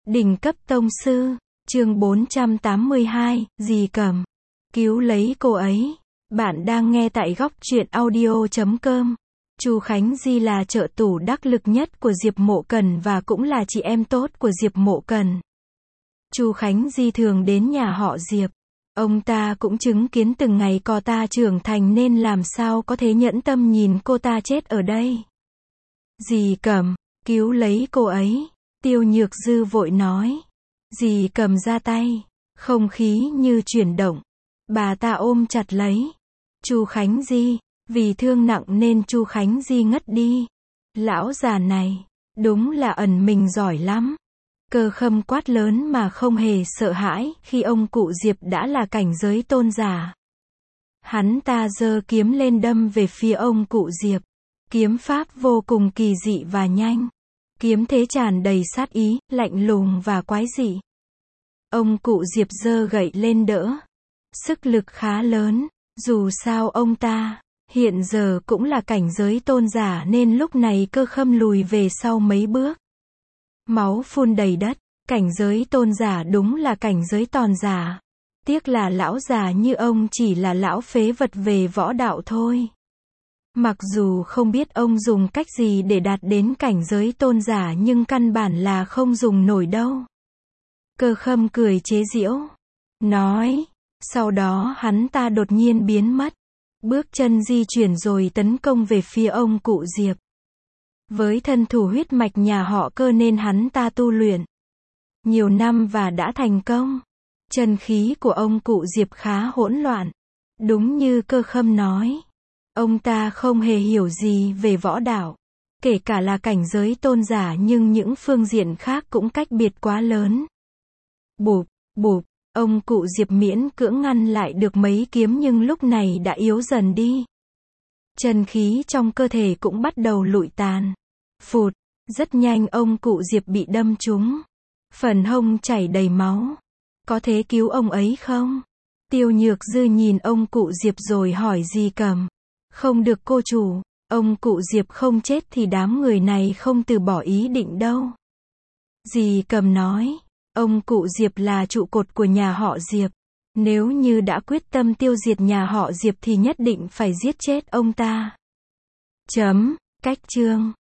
Đỉnh cấp tông sư, chương 482, dì Cầm. Cứu lấy cô ấy. Bạn đang nghe tại góc truyện audio.com. Chu Khánh Di là trợ thủ đắc lực nhất của Diệp Mộ Cần và cũng là chị em tốt của Diệp Mộ Cần. Chu Khánh Di thường đến nhà họ Diệp. Ông ta cũng chứng kiến từng ngày cô ta trưởng thành nên làm sao có thể nhẫn tâm nhìn cô ta chết ở đây. Dì Cầm, cứu lấy cô ấy. Tiêu Nhược Dư vội nói. Dì Cầm ra tay. Không khí như chuyển động. Bà ta ôm chặt lấy Chu Khánh Di. Vì thương nặng nên Chu Khánh Di ngất đi. Lão già này, đúng là ẩn mình giỏi lắm. Cơ Khâm quát lớn mà không hề sợ hãi khi ông cụ Diệp đã là cảnh giới tôn giả. Hắn ta giơ kiếm lên đâm về phía ông cụ Diệp. Kiếm pháp vô cùng kỳ dị và nhanh. Kiếm thế tràn đầy sát ý, lạnh lùng và quái dị. Ông cụ Diệp giơ gậy lên đỡ. Sức lực khá lớn, dù sao ông ta hiện giờ cũng là cảnh giới tôn giả nên lúc này Cơ Khâm lùi về sau mấy bước. Máu phun đầy đất, cảnh giới tôn giả đúng là cảnh giới tòn giả. Tiếc là lão già như ông chỉ là lão phế vật về võ đạo thôi. Mặc dù không biết ông dùng cách gì để đạt đến cảnh giới tôn giả nhưng căn bản là không dùng nổi đâu. Cơ Khâm cười chế giễu. Nói. Sau đó hắn ta đột nhiên biến mất. Bước chân di chuyển rồi tấn công về phía ông cụ Diệp. Với thân thủ huyết mạch nhà họ Cơ nên hắn ta tu luyện nhiều năm và đã thành công. Chân khí của ông cụ Diệp khá hỗn loạn. Đúng như Cơ Khâm nói. Ông ta không hề hiểu gì về võ đạo. Kể cả là cảnh giới tôn giả nhưng những phương diện khác cũng cách biệt quá lớn. Bụp, bụp, ông cụ Diệp miễn cưỡng ngăn lại được mấy kiếm nhưng lúc này đã yếu dần đi. Chân khí trong cơ thể cũng bắt đầu lụi tàn. Phụt, rất nhanh ông cụ Diệp bị đâm trúng. Phần hông chảy đầy máu. Có thể cứu ông ấy không? Tiêu Nhược Dư nhìn ông cụ Diệp rồi hỏi dì Cầm. Không được cô chủ, ông cụ Diệp không chết thì đám người này không từ bỏ ý định đâu. Dì Cầm nói, ông cụ Diệp là trụ cột của nhà họ Diệp. Nếu như đã quyết tâm tiêu diệt nhà họ Diệp thì nhất định phải giết chết ông ta. Cách chương.